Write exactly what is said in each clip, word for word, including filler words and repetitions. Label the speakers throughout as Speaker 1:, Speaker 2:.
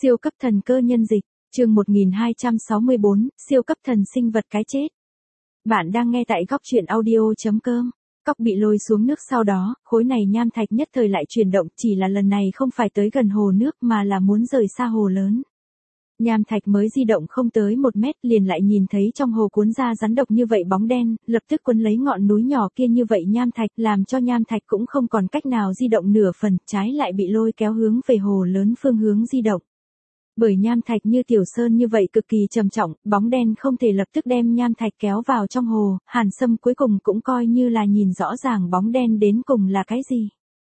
Speaker 1: Siêu cấp thần cơ nhân dịch, chương một nghìn hai trăm sáu mươi bốn, siêu cấp thần sinh vật cái chết. Bạn đang nghe tại góc truyện audio.com. Cóc bị lôi xuống nước sau đó, khối này nham thạch nhất thời lại chuyển động, chỉ là lần này không phải tới gần hồ nước mà là muốn rời xa hồ lớn. Nham thạch mới di động không tới một mét liền lại nhìn thấy trong hồ cuốn ra rắn độc như vậy bóng đen, lập tức quấn lấy ngọn núi nhỏ kia như vậy nham thạch, làm cho nham thạch cũng không còn cách nào di động nửa phần, trái lại bị lôi kéo hướng về hồ lớn phương hướng di động. Bởi nham thạch như tiểu sơn như vậy cực kỳ trầm trọng, bóng đen không thể lập tức đem nham thạch kéo vào trong hồ, Hàn Sâm cuối cùng cũng coi như là nhìn rõ ràng bóng đen đến cùng là cái gì.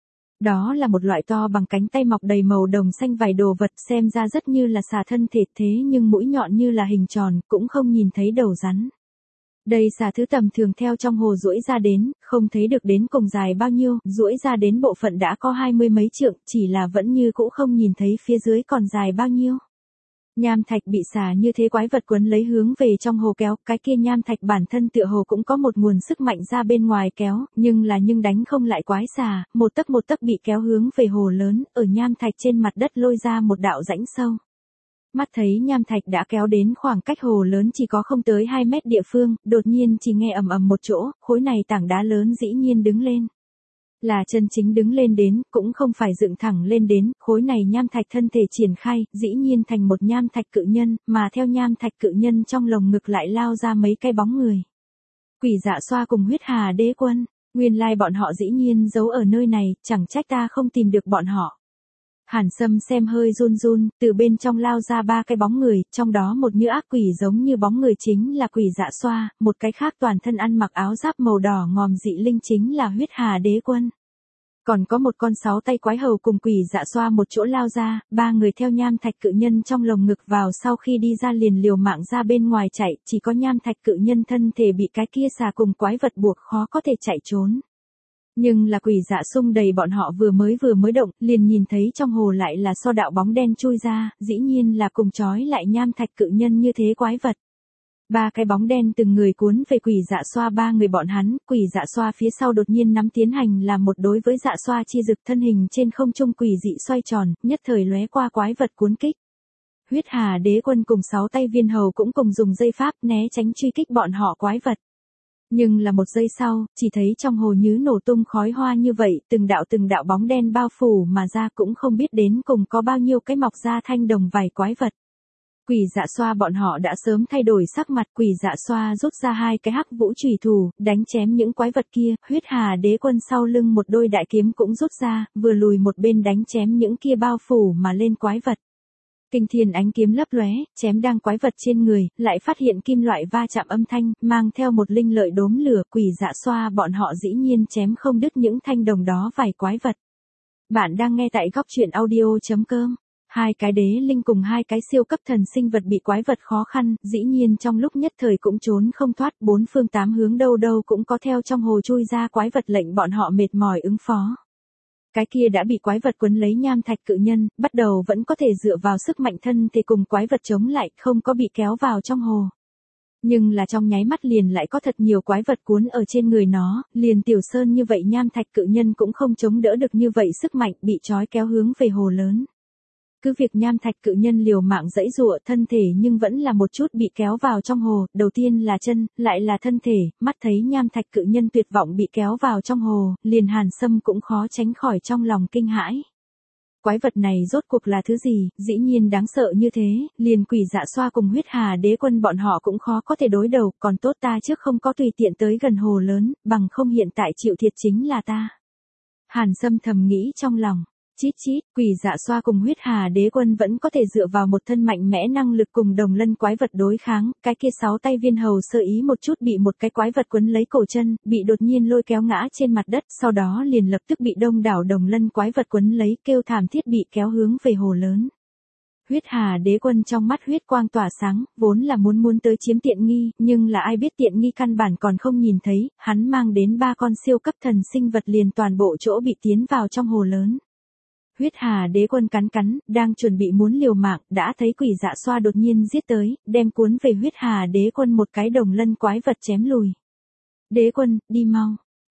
Speaker 1: Đó là một loại to bằng cánh tay mọc đầy màu đồng xanh vài đồ vật, xem ra rất như là xà thân thể, thế nhưng mũi nhọn như là hình tròn, cũng không nhìn thấy đầu rắn. Đây xà thứ tầm thường theo trong hồ duỗi ra đến, không thấy được đến cùng dài bao nhiêu, duỗi ra đến bộ phận đã có hai mươi mấy trượng, chỉ là vẫn như cũ không nhìn thấy phía dưới còn dài bao nhiêu. Nham thạch bị xà như thế quái vật quấn lấy hướng về trong hồ kéo, cái kia nham thạch bản thân tựa hồ cũng có một nguồn sức mạnh ra bên ngoài kéo, nhưng là nhưng đánh không lại quái xà, một tấc một tấc bị kéo hướng về hồ lớn, ở nham thạch trên mặt đất lôi ra một đạo rãnh sâu. Mắt thấy nham thạch đã kéo đến khoảng cách hồ lớn chỉ có không tới hai mét địa phương, đột nhiên chỉ nghe ầm ầm một chỗ, khối này tảng đá lớn dĩ nhiên đứng lên. Là chân chính đứng lên đến, cũng không phải dựng thẳng lên đến, khối này nham thạch thân thể triển khai, dĩ nhiên thành một nham thạch cự nhân, mà theo nham thạch cự nhân trong lồng ngực lại lao ra mấy cái bóng người. Quỷ Dạ Xoa cùng Huyết Hà Đế Quân, nguyên lai bọn họ dĩ nhiên giấu ở nơi này, chẳng trách ta không tìm được bọn họ. Hàn Sâm xem hơi run run, từ bên trong lao ra ba cái bóng người, trong đó một như ác quỷ giống như bóng người chính là Quỷ Dạ Xoa, một cái khác toàn thân ăn mặc áo giáp màu đỏ ngòm dị linh chính là Huyết Hà Đế Quân. Còn có một con sáu tay quái hầu cùng Quỷ Dạ Xoa một chỗ lao ra, ba người theo nham thạch cự nhân trong lồng ngực vào, sau khi đi ra liền liều mạng ra bên ngoài chạy, chỉ có nham thạch cự nhân thân thể bị cái kia xà cùng quái vật buộc khó có thể chạy trốn. Nhưng là Quỷ Dạ xung đầy bọn họ vừa mới vừa mới động, liền nhìn thấy trong hồ lại là so đạo bóng đen chui ra, dĩ nhiên là cùng trói lại nham thạch cự nhân như thế quái vật. Ba cái bóng đen từng người cuốn về Quỷ Dạ Xoa ba người bọn hắn, Quỷ Dạ Xoa phía sau đột nhiên nắm tiến hành là một đối với Dạ Xoa chi dực, thân hình trên không trung quỷ dị xoay tròn, nhất thời lóe qua quái vật cuốn kích. Huyết Hà Đế Quân cùng sáu tay viên hầu cũng cùng dùng dây pháp né tránh truy kích bọn họ quái vật. Nhưng là một giây sau, chỉ thấy trong hồ như nổ tung khói hoa như vậy, từng đạo từng đạo bóng đen bao phủ mà ra, cũng không biết đến cùng có bao nhiêu cái mọc ra thanh đồng vảy quái vật. Quỷ Dạ Xoa bọn họ đã sớm thay đổi sắc mặt, Quỷ Dạ Xoa rút ra hai cái hắc vũ chùy thủ, đánh chém những quái vật kia, Huyết Hà Đế Quân sau lưng một đôi đại kiếm cũng rút ra, vừa lùi một bên đánh chém những kia bao phủ mà lên quái vật. Kinh thiên ánh kiếm lấp lóe, chém đang quái vật trên người, lại phát hiện kim loại va chạm âm thanh, mang theo một linh lợi đốm lửa, Quỷ Dạ Xoa bọn họ dĩ nhiên chém không đứt những thanh đồng đó vài quái vật. Bạn đang nghe tại góc truyện audio.com. Hai cái đế linh cùng hai cái siêu cấp thần sinh vật bị quái vật khó khăn, dĩ nhiên trong lúc nhất thời cũng trốn không thoát, bốn phương tám hướng đâu đâu cũng có theo trong hồ chui ra quái vật lệnh bọn họ mệt mỏi ứng phó. Cái kia đã bị quái vật quấn lấy nham thạch cự nhân, bắt đầu vẫn có thể dựa vào sức mạnh thân thì cùng quái vật chống lại, không có bị kéo vào trong hồ. Nhưng là trong nháy mắt liền lại có thật nhiều quái vật cuốn ở trên người nó, liền tiểu sơn như vậy nham thạch cự nhân cũng không chống đỡ được như vậy sức mạnh, bị trói kéo hướng về hồ lớn. Cứ việc nham thạch cự nhân liều mạng giãy giụa thân thể nhưng vẫn là một chút bị kéo vào trong hồ, đầu tiên là chân, lại là thân thể, mắt thấy nham thạch cự nhân tuyệt vọng bị kéo vào trong hồ, liền Hàn Sâm cũng khó tránh khỏi trong lòng kinh hãi. Quái vật này rốt cuộc là thứ gì, dĩ nhiên đáng sợ như thế, liền Quỷ Dạ Xoa cùng Huyết Hà Đế Quân bọn họ cũng khó có thể đối đầu, còn tốt ta trước không có tùy tiện tới gần hồ lớn, bằng không hiện tại chịu thiệt chính là ta. Hàn Sâm thầm nghĩ trong lòng. Chít chít, Quỷ Dạ Xoa cùng Huyết Hà Đế Quân vẫn có thể dựa vào một thân mạnh mẽ năng lực cùng đồng lân quái vật đối kháng, cái kia sáu tay viên hầu sơ ý một chút bị một cái quái vật quấn lấy cổ chân, bị đột nhiên lôi kéo ngã trên mặt đất, sau đó liền lập tức bị đông đảo đồng lân quái vật quấn lấy, kêu thảm thiết bị kéo hướng về hồ lớn. Huyết Hà Đế Quân trong mắt huyết quang tỏa sáng, vốn là muốn muốn tới chiếm tiện nghi, nhưng là ai biết tiện nghi căn bản còn không nhìn thấy, hắn mang đến ba con siêu cấp thần sinh vật liền toàn bộ chỗ bị tiến vào trong hồ lớn. Huyết Hà Đế Quân cắn cắn, đang chuẩn bị muốn liều mạng, đã thấy Quỷ Dạ Xoa đột nhiên giết tới, đem cuốn về Huyết Hà Đế Quân một cái đồng lân quái vật chém lùi. Đế Quân, đi mau.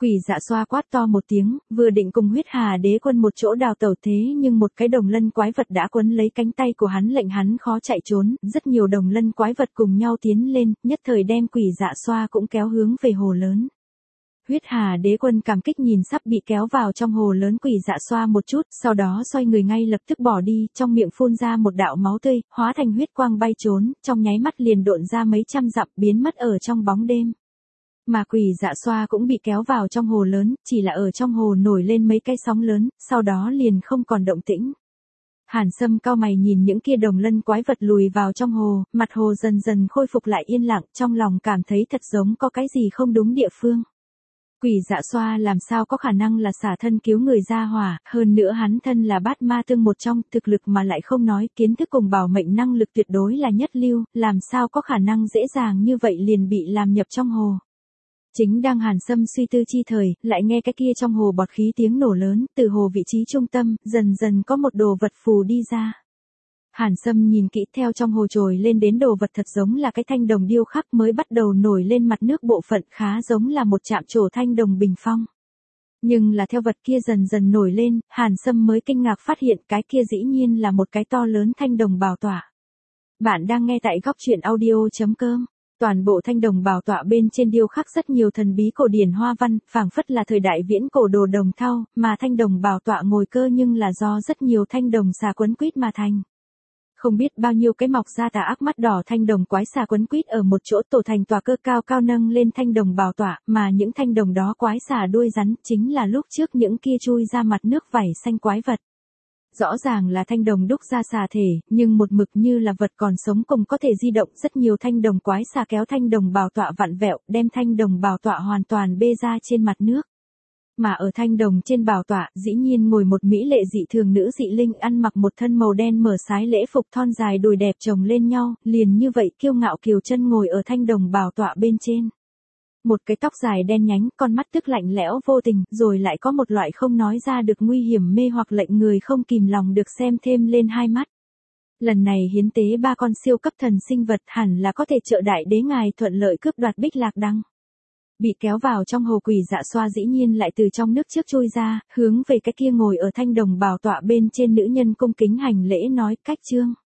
Speaker 1: Quỷ Dạ Xoa quát to một tiếng, vừa định cùng Huyết Hà Đế Quân một chỗ đào tẩu thế nhưng một cái đồng lân quái vật đã quấn lấy cánh tay của hắn lệnh hắn khó chạy trốn, rất nhiều đồng lân quái vật cùng nhau tiến lên, nhất thời đem Quỷ Dạ Xoa cũng kéo hướng về hồ lớn. Huyết Hà Đế Quân cảm kích nhìn sắp bị kéo vào trong hồ lớn Quỷ Dạ Xoa một chút, sau đó xoay người ngay lập tức bỏ đi, trong miệng phun ra một đạo máu tươi, hóa thành huyết quang bay trốn, trong nháy mắt liền độn ra mấy trăm dặm biến mất ở trong bóng đêm. Mà Quỷ Dạ Xoa cũng bị kéo vào trong hồ lớn, chỉ là ở trong hồ nổi lên mấy cái sóng lớn, sau đó liền không còn động tĩnh. Hàn Sâm cau mày nhìn những kia đồng lân quái vật lùi vào trong hồ, mặt hồ dần dần khôi phục lại yên lặng, trong lòng cảm thấy thật giống có cái gì không đúng địa phương. Quỷ Dạ Xoa làm sao có khả năng là xả thân cứu người ra hỏa, hơn nữa hắn thân là bát ma tương một trong, thực lực mà lại không nói, kiến thức cùng bảo mệnh năng lực tuyệt đối là nhất lưu, làm sao có khả năng dễ dàng như vậy liền bị làm nhập trong hồ. Chính đang Hàn Sâm suy tư chi thời, lại nghe cái kia trong hồ bọt khí tiếng nổ lớn, từ hồ vị trí trung tâm, dần dần có một đồ vật phù đi ra. Hàn Sâm nhìn kỹ theo trong hồ trồi lên đến đồ vật thật giống là cái thanh đồng điêu khắc mới bắt đầu nổi lên mặt nước bộ phận khá giống là một chạm trổ thanh đồng bình phong. Nhưng là theo vật kia dần dần nổi lên, Hàn Sâm mới kinh ngạc phát hiện cái kia dĩ nhiên là một cái to lớn thanh đồng bảo tọa. Bạn đang nghe tại góc truyện audio chấm com. Toàn bộ thanh đồng bảo tọa bên trên điêu khắc rất nhiều thần bí cổ điển hoa văn, phảng phất là thời đại viễn cổ đồ đồng thau, mà thanh đồng bảo tọa ngồi cơ nhưng là do rất nhiều thanh đồng xà quấn quýt mà thành. Không biết bao nhiêu cái mọc ra tà ác mắt đỏ thanh đồng quái xà quấn quýt ở một chỗ tổ thành tòa cơ cao cao nâng lên thanh đồng bảo tọa, mà những thanh đồng đó quái xà đuôi rắn chính là lúc trước những kia chui ra mặt nước vảy xanh quái vật. Rõ ràng là thanh đồng đúc ra xà thể, nhưng một mực như là vật còn sống cùng có thể di động, rất nhiều thanh đồng quái xà kéo thanh đồng bảo tọa vặn vẹo, đem thanh đồng bảo tọa hoàn toàn bê ra trên mặt nước. Mà ở thanh đồng trên bảo tọa, dĩ nhiên ngồi một mỹ lệ dị thường nữ dị linh ăn mặc một thân màu đen mở sái lễ phục thon dài đùi đẹp chồng lên nhau, liền như vậy kiêu ngạo kiều chân ngồi ở thanh đồng bảo tọa bên trên. Một cái tóc dài đen nhánh, con mắt tức lạnh lẽo vô tình, rồi lại có một loại không nói ra được nguy hiểm mê hoặc lệnh người không kìm lòng được xem thêm lên hai mắt. Lần này hiến tế ba con siêu cấp thần sinh vật hẳn là có thể trợ đại đế ngài thuận lợi cướp đoạt Bích Lạc Đăng. Bị kéo vào trong hồ Quỷ Dạ Xoa dĩ nhiên lại từ trong nước trước trôi ra, hướng về cái kia ngồi ở thanh đồng bảo tọa bên trên nữ nhân cung kính hành lễ nói cách chương.